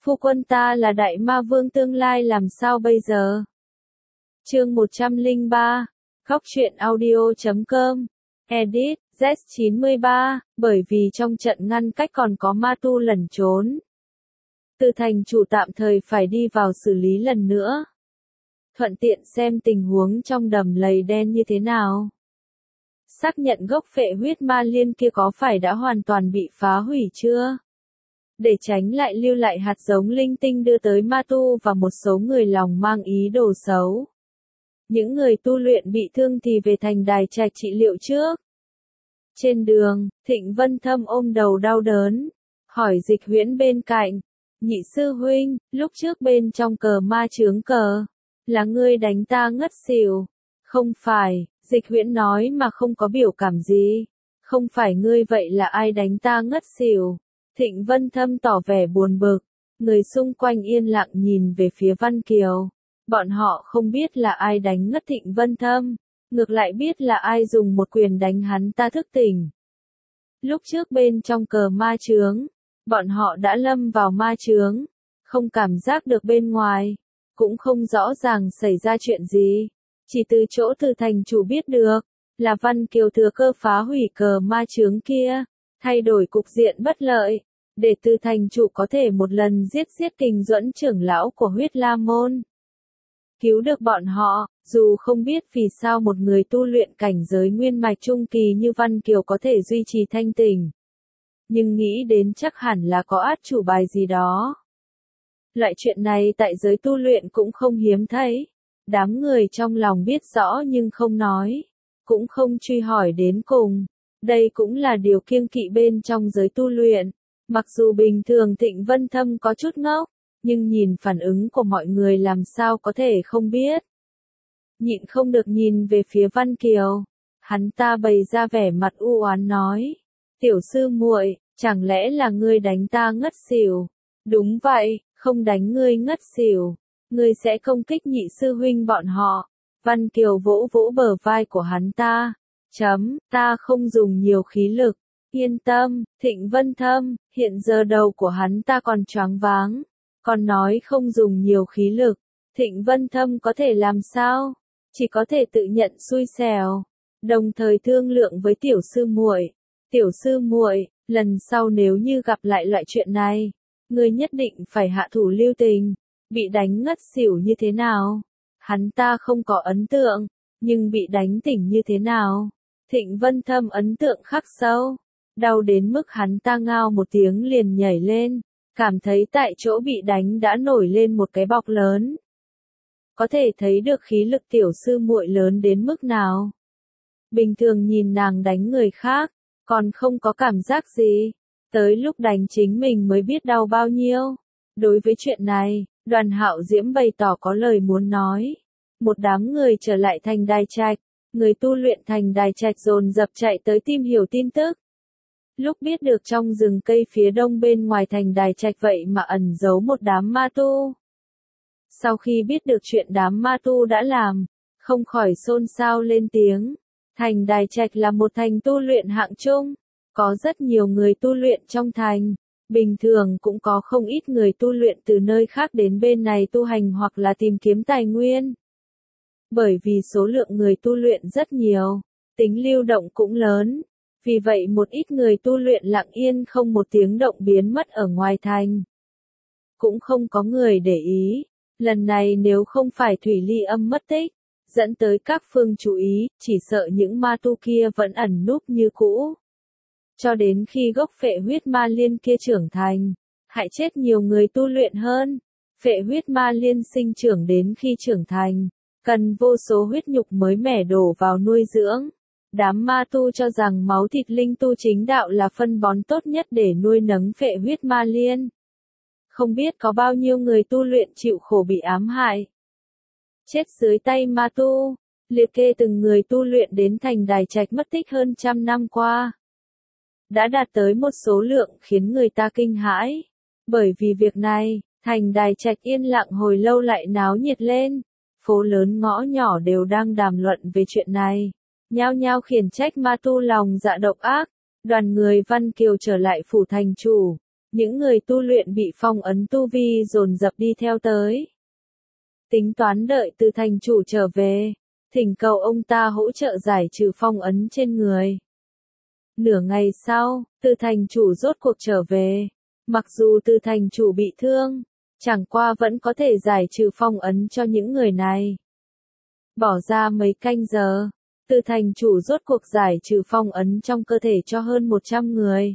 Phu quân ta là đại ma vương tương lai làm sao bây giờ? Chương 103, Góc truyện audio.com, Edit, Z93, bởi vì trong trận ngăn cách còn có ma tu lẩn trốn. Từ thành chủ tạm thời phải đi vào xử lý lần nữa. Thuận tiện xem tình huống trong đầm lầy đen như thế nào. Xác nhận gốc phệ huyết ma liên kia có phải đã hoàn toàn bị phá hủy chưa? Để tránh lại lưu lại hạt giống linh tinh đưa tới ma tu và một số người lòng mang ý đồ xấu. Những người tu luyện bị thương thì về thành đài trạch trị liệu trước. Trên đường, Thịnh Vân Thâm ôm đầu đau đớn, hỏi Dịch Huyễn bên cạnh, nhị sư huynh, lúc trước bên trong cờ ma chướng cờ, là ngươi đánh ta ngất xỉu. Không phải, Dịch Huyễn nói mà không có biểu cảm gì. Không phải ngươi vậy là ai đánh ta ngất xỉu? Thịnh Vân Thâm tỏ vẻ buồn bực, người xung quanh yên lặng nhìn về phía Văn Kiều. Bọn họ không biết là ai đánh ngất Thịnh Vân Thâm, ngược lại biết là ai dùng một quyền đánh hắn ta thức tỉnh. Lúc trước bên trong cờ ma chướng, bọn họ đã lâm vào ma chướng, không cảm giác được bên ngoài, cũng không rõ ràng xảy ra chuyện gì. Chỉ từ chỗ từ thành chủ biết được, là Văn Kiều thừa cơ phá hủy cờ ma chướng kia, thay đổi cục diện bất lợi, để từ thành chủ có thể một lần giết Kình Duẫn trưởng lão của huyết la môn. Cứu được bọn họ, dù không biết vì sao một người tu luyện cảnh giới nguyên mạch trung kỳ như Văn Kiều có thể duy trì thanh tỉnh. Nhưng nghĩ đến chắc hẳn là có át chủ bài gì đó. Loại chuyện này tại giới tu luyện cũng không hiếm thấy. Đám người trong lòng biết rõ nhưng không nói, cũng không truy hỏi đến cùng. Đây cũng là điều kiêng kỵ bên trong giới tu luyện. Mặc dù bình thường Thịnh Vân Thâm có chút ngốc, nhưng nhìn phản ứng của mọi người làm sao có thể không biết. Nhịn không được nhìn về phía Văn Kiều, hắn ta bày ra vẻ mặt u oán nói, tiểu sư muội, chẳng lẽ là ngươi đánh ta ngất xỉu? Đúng vậy, không đánh ngươi ngất xỉu, ngươi sẽ công kích nhị sư huynh bọn họ. Văn Kiều vỗ vỗ bờ vai của hắn ta, ta không dùng nhiều khí lực, yên tâm. Thịnh Vân Thâm, hiện giờ đầu của hắn ta còn choáng váng, còn nói không dùng nhiều khí lực. Thịnh Vân Thâm có thể làm sao? Chỉ có thể tự nhận xui xẻo, đồng thời thương lượng với tiểu sư muội. Tiểu sư muội, lần sau nếu như gặp lại loại chuyện này, ngươi nhất định phải hạ thủ lưu tình. Bị đánh ngất xỉu như thế nào? Hắn ta không có ấn tượng, nhưng bị đánh tỉnh như thế nào? Thịnh Vân Thâm ấn tượng khắc sâu, đau đến mức hắn ta ngao một tiếng liền nhảy lên, cảm thấy tại chỗ bị đánh đã nổi lên một cái bọc lớn. Có thể thấy được khí lực tiểu sư muội lớn đến mức nào. Bình thường nhìn nàng đánh người khác, còn không có cảm giác gì, tới lúc đánh chính mình mới biết đau bao nhiêu. Đối với chuyện này, Đoàn Hạo Diễm bày tỏ có lời muốn nói. Một đám người trở lại thành đài trạch, người tu luyện thành đài trạch dồn dập chạy tới tìm hiểu tin tức. Lúc biết được trong rừng cây phía đông bên ngoài thành đài trạch vậy mà ẩn giấu một đám ma tu. Sau khi biết được chuyện đám ma tu đã làm, không khỏi xôn xao lên tiếng. Thành đài trạch là một thành tu luyện hạng trung, có rất nhiều người tu luyện trong thành. Bình thường cũng có không ít người tu luyện từ nơi khác đến bên này tu hành hoặc là tìm kiếm tài nguyên. Bởi vì số lượng người tu luyện rất nhiều, tính lưu động cũng lớn, vì vậy một ít người tu luyện lặng yên không một tiếng động biến mất ở ngoài thành. Cũng không có người để ý, lần này nếu không phải Thủy Ly Âm mất tích, dẫn tới các phương chú ý, chỉ sợ những ma tu kia vẫn ẩn núp như cũ. Cho đến khi gốc phệ huyết ma liên kia trưởng thành, hại chết nhiều người tu luyện hơn. Phệ huyết ma liên sinh trưởng đến khi trưởng thành, cần vô số huyết nhục mới mẻ đổ vào nuôi dưỡng. Đám ma tu cho rằng máu thịt linh tu chính đạo là phân bón tốt nhất để nuôi nấng phệ huyết ma liên. Không biết có bao nhiêu người tu luyện chịu khổ bị ám hại, chết dưới tay ma tu. Liệt kê từng người tu luyện đến thành đài trạch mất tích hơn 100 năm qua, đã đạt tới một số lượng khiến người ta kinh hãi. Bởi vì việc này, thành đài trạch yên lặng hồi lâu lại náo nhiệt lên. Phố lớn ngõ nhỏ đều đang đàm luận về chuyện này, nhao nhao khiển trách ma tu lòng dạ độc ác. Đoàn người Văn Kiều trở lại phủ thành chủ, những người tu luyện bị phong ấn tu vi dồn dập đi theo tới. Tính toán đợi Từ thành chủ trở về, thỉnh cầu ông ta hỗ trợ giải trừ phong ấn trên người. Nửa ngày sau, Từ thành chủ rốt cuộc trở về. Mặc dù Từ thành chủ bị thương, chẳng qua vẫn có thể giải trừ phong ấn cho những người này. Bỏ ra mấy canh giờ, Từ thành chủ rốt cuộc giải trừ phong ấn trong cơ thể cho hơn 100 người.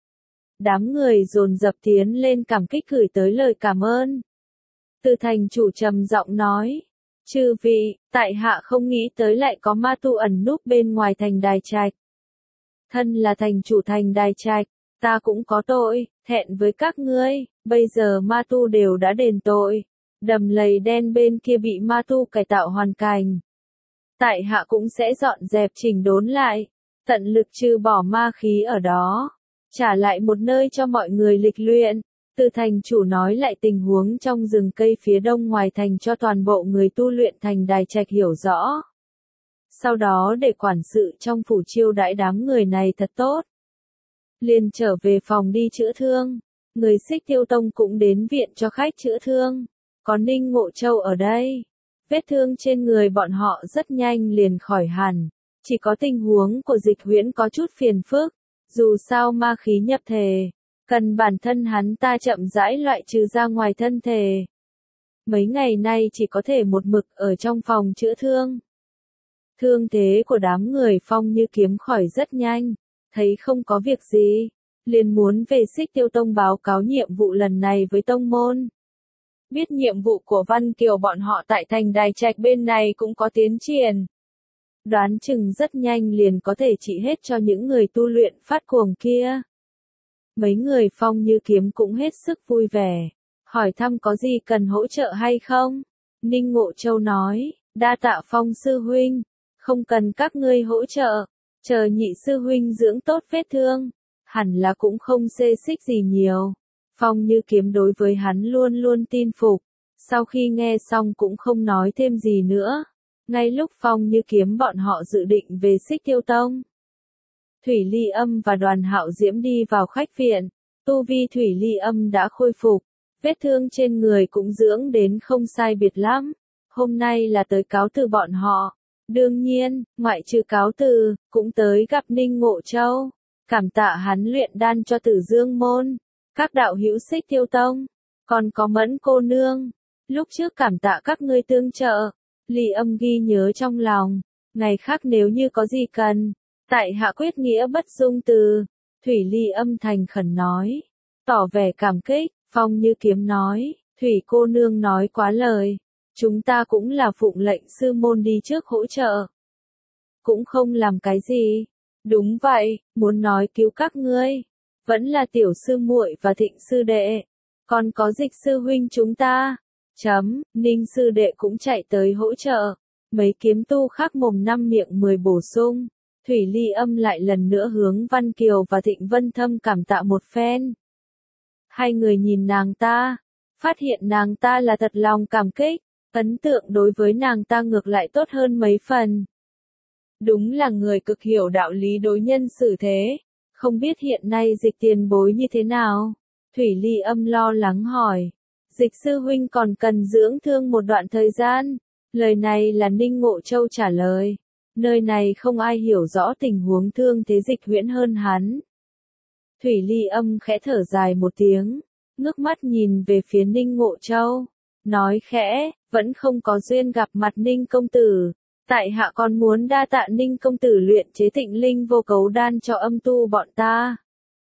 Đám người dồn dập tiến lên cảm kích gửi tới lời cảm ơn. Từ thành chủ trầm giọng nói, chư vị, tại hạ không nghĩ tới lại có ma tu ẩn núp bên ngoài thành Đài Trạch. Thân là thành chủ thành Đài Trạch, ta cũng có tội, thẹn với các ngươi, bây giờ ma tu đều đã đền tội. Đầm lầy đen bên kia bị ma tu cải tạo hoàn cảnh. Tại hạ cũng sẽ dọn dẹp chỉnh đốn lại, tận lực trừ bỏ ma khí ở đó, trả lại một nơi cho mọi người lịch luyện. Từ thành chủ nói lại tình huống trong rừng cây phía đông ngoài thành cho toàn bộ người tu luyện thành Đài Trạch hiểu rõ. Sau đó để quản sự trong phủ chiêu đãi đám người này thật tốt. Liền trở về phòng đi chữa thương, người Xích Tiêu Tông cũng đến viện cho khách chữa thương. Có Ninh Ngộ Châu ở đây, vết thương trên người bọn họ rất nhanh liền khỏi hẳn. Chỉ có tình huống của Dịch Huyễn có chút phiền phức, dù sao ma khí nhập thể, cần bản thân hắn ta chậm rãi loại trừ ra ngoài thân thể. Mấy ngày nay chỉ có thể một mực ở trong phòng chữa thương. Thương thế của đám người Phong Như Kiếm khỏi rất nhanh, thấy không có việc gì, liền muốn về Xích Tiêu Tông báo cáo nhiệm vụ lần này với tông môn. Biết nhiệm vụ của Văn Kiều bọn họ tại thành Đài Trạch bên này cũng có tiến triển. Đoán chừng rất nhanh liền có thể trị hết cho những người tu luyện phát cuồng kia. Mấy người Phong Như Kiếm cũng hết sức vui vẻ, hỏi thăm có gì cần hỗ trợ hay không. Ninh Ngộ Châu nói, đa tạ Phong sư huynh, không cần các ngươi hỗ trợ, chờ nhị sư huynh dưỡng tốt vết thương, hẳn là cũng không xê xích gì nhiều. Phong Như Kiếm đối với hắn luôn luôn tin phục, sau khi nghe xong cũng không nói thêm gì nữa. Ngay lúc Phong Như Kiếm bọn họ dự định về Xích Tiêu Tông, Thủy Ly Âm và Đoàn Hạo Diễm đi vào khách viện. Tu vi Thủy Ly Âm đã khôi phục, vết thương trên người cũng dưỡng đến không sai biệt lắm. Hôm nay là tới cáo từ bọn họ. Đương nhiên, ngoại trừ cáo từ, cũng tới gặp Ninh Ngộ Châu, cảm tạ hắn luyện đan cho Tử Dương môn, các đạo hữu Xích Tiêu Tông, còn có Mẫn cô nương, lúc trước cảm tạ các ngươi tương trợ. Ly Âm ghi nhớ trong lòng, ngày khác nếu như có gì cần, tại hạ quyết nghĩa bất dung từ. Thủy Ly Âm thành khẩn nói, tỏ vẻ cảm kích. Phong Như Kiếm nói, Thủy cô nương nói quá lời, chúng ta cũng là phụng lệnh sư môn đi trước hỗ trợ, cũng không làm cái gì. Đúng vậy, muốn nói cứu các ngươi, vẫn là tiểu sư muội và Thịnh sư đệ, còn có Dịch sư huynh chúng ta. Ninh sư đệ cũng chạy tới hỗ trợ. Mấy kiếm tu khác mồm năm miệng 10 bổ sung. Thủy Ly Âm lại lần nữa hướng Văn Kiều và Thịnh Vân Thâm cảm tạ một phen. Hai người nhìn nàng ta, phát hiện nàng ta là thật lòng cảm kích, ấn tượng đối với nàng ta ngược lại tốt hơn mấy phần. Đúng là người cực hiểu đạo lý đối nhân xử thế, không biết hiện nay Dịch tiền bối như thế nào? Thủy Ly Âm lo lắng hỏi. Dịch sư huynh còn cần dưỡng thương một đoạn thời gian. Lời này là Ninh Ngộ Châu trả lời. Nơi này không ai hiểu rõ tình huống thương thế Dịch Huyễn hơn hắn. Thủy Ly Âm khẽ thở dài một tiếng, ngước mắt nhìn về phía Ninh Ngộ Châu, nói khẽ, vẫn không có duyên gặp mặt Ninh công tử. Tại hạ còn muốn đa tạ Ninh công tử luyện chế Tịnh Linh Vô Cấu Đan cho âm tu bọn ta.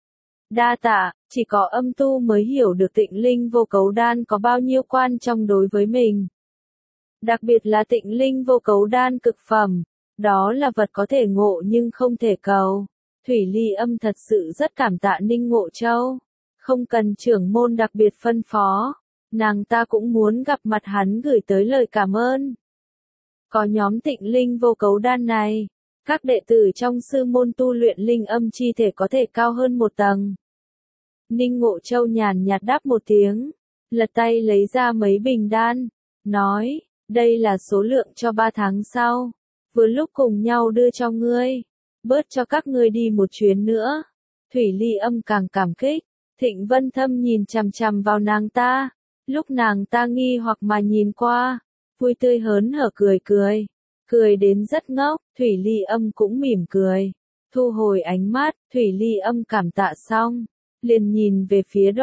Đa tạ, chỉ có âm tu mới hiểu được Tịnh Linh Vô Cấu Đan có bao nhiêu quan trọng đối với mình. Đặc biệt là Tịnh Linh Vô Cấu Đan cực phẩm, đó là vật có thể ngộ nhưng không thể cầu. Thủy Ly Âm thật sự rất cảm tạ Ninh Ngộ Châu, không cần trưởng môn đặc biệt phân phó, nàng ta cũng muốn gặp mặt hắn gửi tới lời cảm ơn. Có nhóm Tịnh Linh Vô Cấu Đan này, các đệ tử trong sư môn tu luyện linh âm chi thể có thể cao hơn một tầng. Ninh Ngộ Châu nhàn nhạt đáp một tiếng, lật tay lấy ra mấy bình đan, nói, đây là số lượng cho 3 tháng sau, vừa lúc cùng nhau đưa cho ngươi, bớt cho các ngươi đi một chuyến nữa. Thủy Ly Âm càng cảm kích, Thịnh Vân Thâm nhìn chằm chằm vào nàng ta, lúc nàng ta nghi hoặc mà nhìn qua, vui tươi hớn hở cười đến rất ngốc, Thủy Ly Âm cũng mỉm cười, thu hồi ánh mắt, Thủy Ly Âm cảm tạ xong, liền nhìn về phía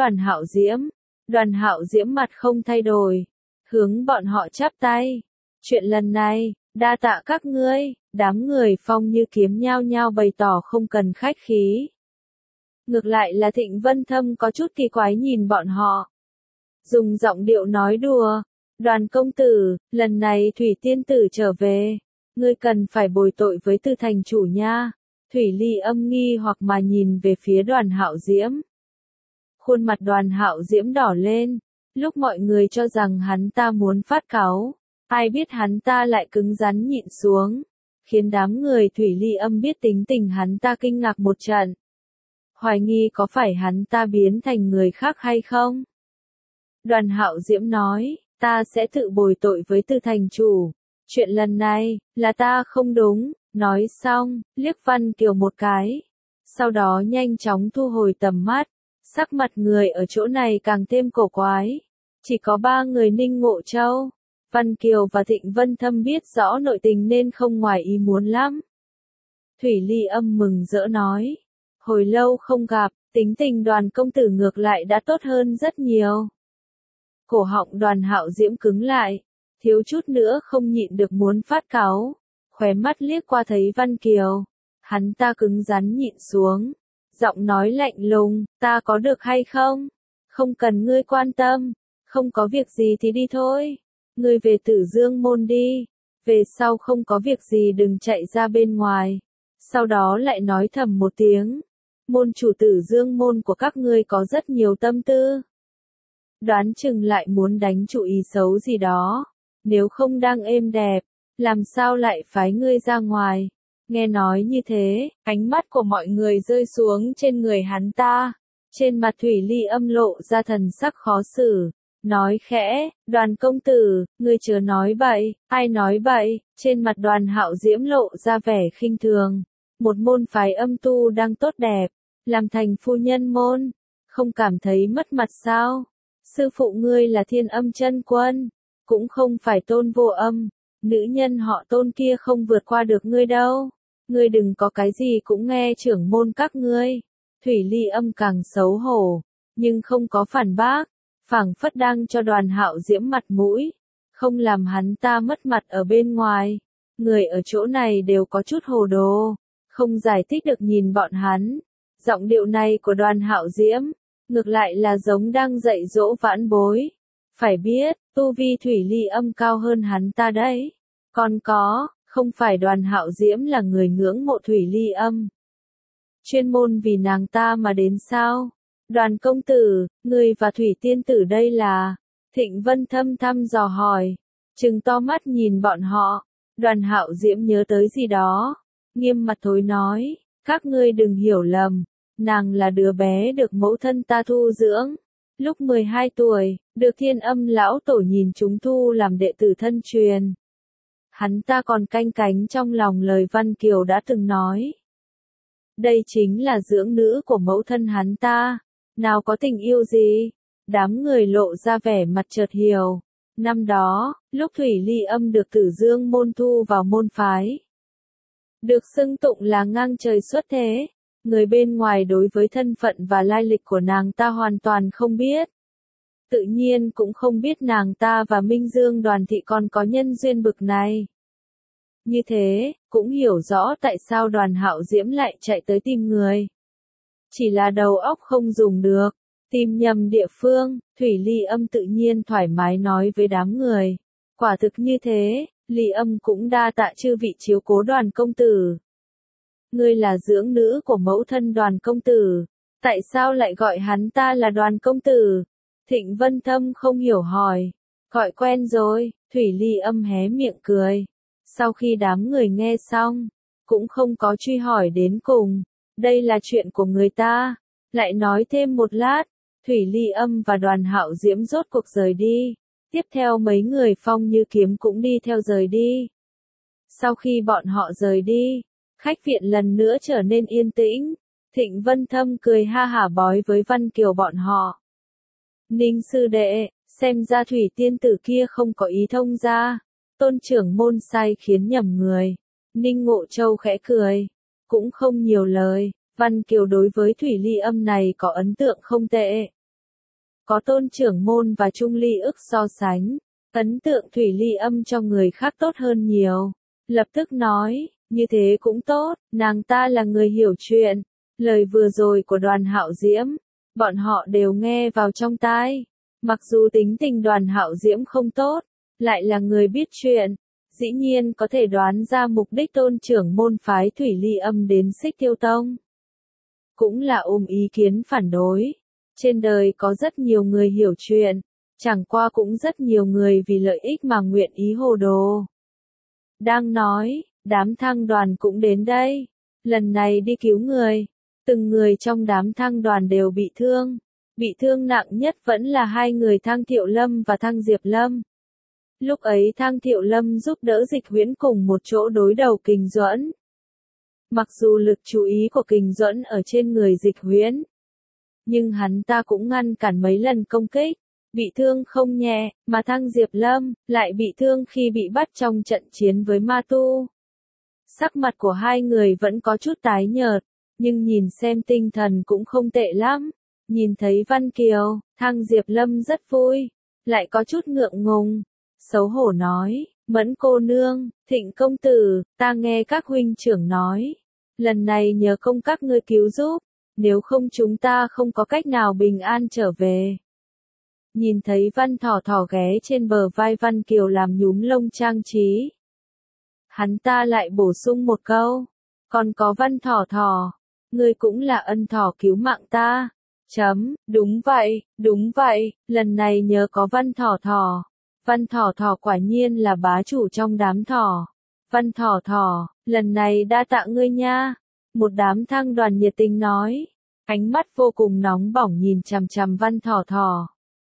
Đoàn Hạo Diễm mặt không thay đổi, hướng bọn họ chắp tay. Chuyện lần này, đa tạ các ngươi, đám người Phong Như Kiếm nhao nhao bày tỏ không cần khách khí. Ngược lại là Thịnh Vân Thâm có chút kỳ quái nhìn bọn họ. Dùng giọng điệu nói đùa, Đoàn công tử, lần này Thủy tiên tử trở về, ngươi cần phải bồi tội với Tư thành chủ nha. Thủy Ly Âm nghi hoặc mà nhìn về phía Đoàn Hạo Diễm. Khuôn mặt Đoàn Hạo Diễm đỏ lên, lúc mọi người cho rằng hắn ta muốn phát cáu, ai biết hắn ta lại cứng rắn nhịn xuống, khiến đám người Thủy Ly Âm biết tính tình hắn ta kinh ngạc một trận. Hoài nghi có phải hắn ta biến thành người khác hay không? Đoàn Hạo Diễm nói, ta sẽ tự bồi tội với Tư thành chủ. Chuyện lần này, là ta không đúng, nói xong, liếc Văn Kiều một cái. Sau đó nhanh chóng thu hồi tầm mắt, sắc mặt người ở chỗ này càng thêm cổ quái. Chỉ có 3 người Ninh Ngộ Châu, Văn Kiều và Thịnh Vân Thâm biết rõ nội tình nên không ngoài ý muốn lắm. Thủy Ly Âm mừng rỡ nói, hồi lâu không gặp, tính tình Đoàn công tử ngược lại đã tốt hơn rất nhiều. Cổ họng Đoàn Hạo Diễm cứng lại, thiếu chút nữa không nhịn được muốn phát cáu, khóe mắt liếc qua thấy Văn Kiều, hắn ta cứng rắn nhịn xuống, giọng nói lạnh lùng, ta có được hay không? Không cần ngươi quan tâm, không có việc gì thì đi thôi, ngươi về Tử Dương môn đi, về sau không có việc gì đừng chạy ra bên ngoài. Sau đó lại nói thầm một tiếng, môn chủ Tử Dương môn của các ngươi có rất nhiều tâm tư. Đoán chừng lại muốn đánh chủ ý xấu gì đó, nếu không đang êm đẹp, làm sao lại phái ngươi ra ngoài. Nghe nói như thế, ánh mắt của mọi người rơi xuống trên người hắn ta, trên mặt Thủy Ly Âm lộ ra thần sắc khó xử, nói khẽ, Đoàn công tử, ngươi chớ nói bậy, ai nói bậy, trên mặt Đoàn Hạo Diễm lộ ra vẻ khinh thường, một môn phái âm tu đang tốt đẹp, làm thành phu nhân môn, không cảm thấy mất mặt sao? Sư phụ ngươi là Thiên Âm Chân Quân, cũng không phải Tôn Vô Âm, nữ nhân họ Tôn kia không vượt qua được ngươi đâu. Ngươi đừng có cái gì cũng nghe trưởng môn các ngươi. Thủy Ly Âm càng xấu hổ, nhưng không có phản bác, phảng phất đang cho Đoàn Hạo Diễm mặt mũi, không làm hắn ta mất mặt ở bên ngoài. Người ở chỗ này đều có chút hồ đồ, không giải thích được nhìn bọn hắn. Giọng điệu này của Đoàn Hạo Diễm, ngược lại là giống đang dạy dỗ vãn bối. Phải biết, tu vi Thủy Ly Âm cao hơn hắn ta đấy. Còn có, không phải Đoàn Hạo Diễm là người ngưỡng mộ Thủy Ly Âm, chuyên môn vì nàng ta mà đến sao? Đoàn công tử, người và Thủy tiên tử đây là? Thịnh Vân Thâm thăm dò hỏi, trừng to mắt nhìn bọn họ. Đoàn Hạo Diễm nhớ tới gì đó, nghiêm mặt thối nói, các ngươi đừng hiểu lầm, nàng là đứa bé được mẫu thân ta thu dưỡng. Lúc 12 tuổi, được Thiên Âm lão tổ nhìn chúng thu làm đệ tử thân truyền. Hắn ta còn canh cánh trong lòng lời Văn Kiều đã từng nói. Đây chính là dưỡng nữ của mẫu thân hắn ta, nào có tình yêu gì? Đám người lộ ra vẻ mặt chợt hiểu. Năm đó, lúc Thủy Ly Âm được Tử Dương môn thu vào môn phái, được xưng tụng là ngang trời xuất thế, người bên ngoài đối với thân phận và lai lịch của nàng ta hoàn toàn không biết. Tự nhiên cũng không biết nàng ta và Minh Dương Đoàn thị còn có nhân duyên bực này. Như thế, cũng hiểu rõ tại sao Đoàn Hạo Diễm lại chạy tới tìm người. Chỉ là đầu óc không dùng được, tìm nhầm địa phương, Thủy Ly Âm tự nhiên thoải mái nói với đám người. Quả thực như thế, Ly Âm cũng đa tạ chư vị chiếu cố Đoàn công tử. Ngươi là dưỡng nữ của mẫu thân Đoàn công tử, tại sao lại gọi hắn ta là Đoàn công tử? Thịnh Vân Thâm không hiểu hỏi, gọi quen rồi, Thủy Ly Âm hé miệng cười. Sau khi đám người nghe xong, cũng không có truy hỏi đến cùng, đây là chuyện của người ta. Lại nói thêm một lát, Thủy Ly Âm và Đoàn Hạo Diễm rốt cuộc rời đi. Tiếp theo mấy người Phong Như Kiếm cũng đi theo rời đi. Sau khi bọn họ rời đi, khách viện lần nữa trở nên yên tĩnh. Thịnh Vân Thâm cười ha hả bói với Văn Kiều bọn họ. Ninh sư đệ, xem ra Thủy tiên tử kia không có ý thông ra. Tôn trưởng môn sai khiến nhầm người. Ninh Ngộ Châu khẽ cười. Cũng không nhiều lời, Văn Kiều đối với Thủy Ly Âm này có ấn tượng không tệ. Có Tôn trưởng môn và Trung Ly Ức so sánh, ấn tượng Thủy Ly Âm cho người khác tốt hơn nhiều. Lập tức nói, như thế cũng tốt, nàng ta là người hiểu chuyện. Lời vừa rồi của Đoàn Hạo Diễm, bọn họ đều nghe vào trong tai. Mặc dù tính tình Đoàn Hạo Diễm không tốt, lại là người biết chuyện, dĩ nhiên có thể đoán ra mục đích Tôn trưởng môn phái Thủy Ly Âm đến Xích Tiêu Tông. Cũng là ôm ý kiến phản đối. Trên đời có rất nhiều người hiểu chuyện, chẳng qua cũng rất nhiều người vì lợi ích mà nguyện ý hồ đồ. Đang nói, đám thăng đoàn cũng đến đây, lần này đi cứu người. Từng người trong đám thăng đoàn đều bị thương nặng nhất vẫn là hai người Thang Thiệu Lâm và Thang Diệp Lâm. Lúc ấy Thang Thiệu Lâm giúp đỡ Dịch Huyễn cùng một chỗ đối đầu Kình Duẫn. Mặc dù lực chú ý của Kình Duẫn ở trên người Dịch Huyễn, nhưng hắn ta cũng ngăn cản mấy lần công kích, bị thương không nhẹ, mà Thang Diệp Lâm lại bị thương khi bị bắt trong trận chiến với Ma Tu. Sắc mặt của hai người vẫn có chút tái nhợt, nhưng nhìn xem tinh thần cũng không tệ lắm. Nhìn thấy Văn Kiều, Thang Diệp Lâm rất vui, lại có chút ngượng ngùng, xấu hổ nói, Mẫn cô nương, Thịnh công tử, ta nghe các huynh trưởng nói, lần này nhờ công các ngươi cứu giúp, nếu không chúng ta không có cách nào bình an trở về. Nhìn thấy Văn Thỏ Thỏ ghé trên bờ vai Văn Kiều làm nhúm lông trang trí. Hắn ta lại bổ sung một câu, còn có Văn Thỏ Thỏ, ngươi cũng là ân thỏ cứu mạng ta. Đúng vậy, lần này nhờ có Văn Thỏ Thỏ. Văn Thỏ Thỏ quả nhiên là bá chủ trong đám thỏ. Văn Thỏ Thỏ, lần này đa tạ ngươi nha. Một đám thăng đoàn nhiệt tình nói, ánh mắt vô cùng nóng bỏng nhìn chằm chằm Văn Thỏ Thỏ.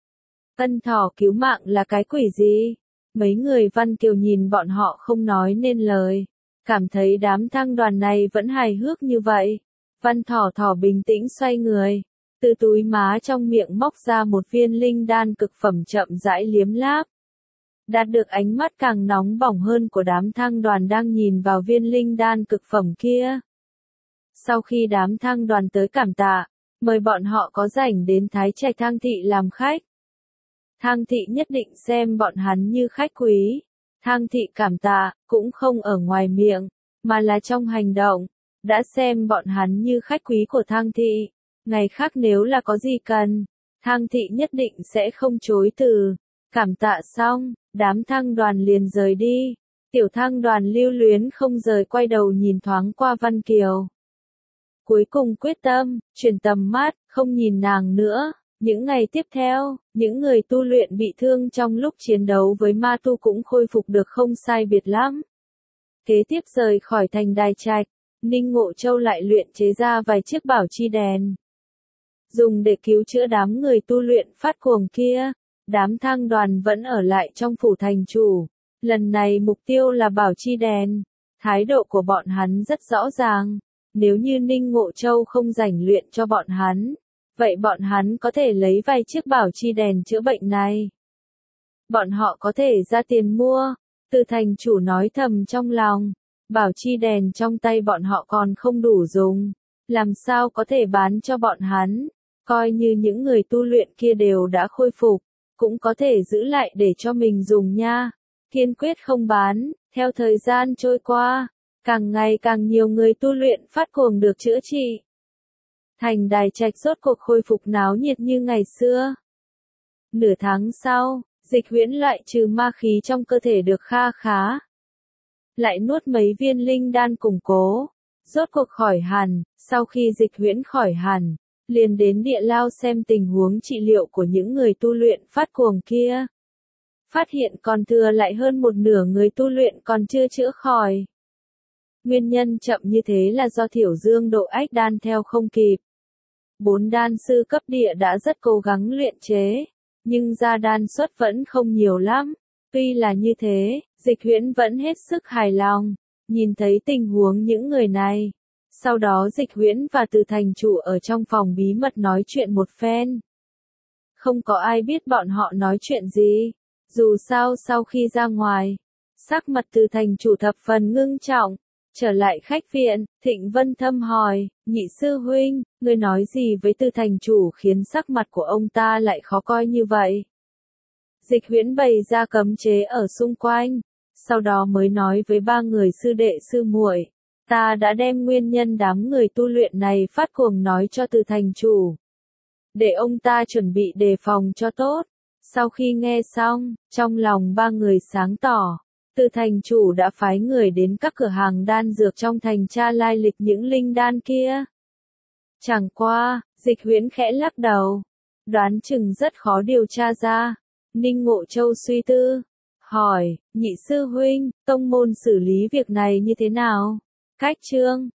Ân thỏ cứu mạng là cái quỷ gì? Mấy người Văn Kiều nhìn bọn họ không nói nên lời, cảm thấy đám thăng đoàn này vẫn hài hước như vậy. Văn Thỏ Thỏ bình tĩnh xoay người, từ túi má trong miệng móc ra một viên linh đan cực phẩm chậm rãi liếm láp. Đạt được ánh mắt càng nóng bỏng hơn của đám thăng đoàn đang nhìn vào viên linh đan cực phẩm kia. Sau khi đám thăng đoàn tới cảm tạ, mời bọn họ có rảnh đến Thái Trạch Thang Thị làm khách. Thang Thị nhất định xem bọn hắn như khách quý. Thang Thị cảm tạ, cũng không ở ngoài miệng, mà là trong hành động. Đã xem bọn hắn như khách quý của Thang Thị. Ngày khác nếu là có gì cần, Thang Thị nhất định sẽ không chối từ. Cảm tạ xong, đám thăng đoàn liền rời đi. Tiểu thăng đoàn lưu luyến không rời quay đầu nhìn thoáng qua Văn Kiều. Cuối cùng quyết tâm, chuyển tầm mắt, không nhìn nàng nữa. Những ngày tiếp theo, những người tu luyện bị thương trong lúc chiến đấu với ma tu cũng khôi phục được không sai biệt lắm. Kế tiếp rời khỏi thành Đài Trạch, Ninh Ngộ Châu lại luyện chế ra vài chiếc bảo chi đèn. Dùng để cứu chữa đám người tu luyện phát cuồng kia. Đám thăng đoàn vẫn ở lại trong phủ thành chủ. Lần này mục tiêu là bảo chi đèn. Thái độ của bọn hắn rất rõ ràng. Nếu như Ninh Ngộ Châu không rảnh luyện cho bọn hắn, vậy bọn hắn có thể lấy vài chiếc bảo chi đèn chữa bệnh này. Bọn họ có thể ra tiền mua. Từ thành chủ nói thầm trong lòng. Bảo chi đèn trong tay bọn họ còn không đủ dùng. Làm sao có thể bán cho bọn hắn. Coi như những người tu luyện kia đều đã khôi phục, cũng có thể giữ lại để cho mình dùng nha. Kiên quyết không bán. Theo thời gian trôi qua, càng ngày càng nhiều người tu luyện phát cuồng được chữa trị. Thành Đài Trạch rốt cuộc khôi phục náo nhiệt như ngày xưa. Nửa tháng sau, Dịch Huyễn loại trừ ma khí trong cơ thể được kha khá. Lại nuốt mấy viên linh đan củng cố. Rốt cuộc khỏi hẳn. Sau khi Dịch Huyễn khỏi hẳn, liền đến địa lao xem tình huống trị liệu của những người tu luyện phát cuồng kia. Phát hiện còn thừa lại hơn một nửa người tu luyện còn chưa chữa khỏi. Nguyên nhân chậm như thế là do Thiểu Dương độ ách đan theo không kịp. 4 đan sư cấp địa đã rất cố gắng luyện chế, nhưng ra đan suất vẫn không nhiều lắm. Tuy là như thế, Dịch Huyễn vẫn hết sức hài lòng. Nhìn thấy tình huống những người này, Sau đó Dịch Huyễn và Từ thành chủ ở trong phòng bí mật nói chuyện một phen. Không có ai biết bọn họ nói chuyện gì. Dù sao sau khi ra ngoài, sắc mặt Từ thành chủ thập phần ngưng trọng. Trở lại khách viện, Thịnh Vân Thâm hỏi, nhị sư huynh, ngươi nói gì với Từ thành chủ khiến sắc mặt của ông ta lại khó coi như vậy? Dịch Huyễn bày ra cấm chế ở xung quanh, sau đó mới nói với ba người sư đệ sư muội, ta đã đem nguyên nhân đám người tu luyện này phát cuồng nói cho Từ thành chủ, để ông ta chuẩn bị đề phòng cho tốt. Sau khi nghe xong, trong lòng ba người sáng tỏ. Từ thành chủ đã phái người đến các cửa hàng đan dược trong thành tra lai lịch những linh đan kia. Chẳng qua, Dịch Huyễn khẽ lắc đầu. Đoán chừng rất khó điều tra ra. Ninh Ngộ Châu suy tư. Hỏi, nhị sư huynh, tông môn xử lý việc này như thế nào? Cách chương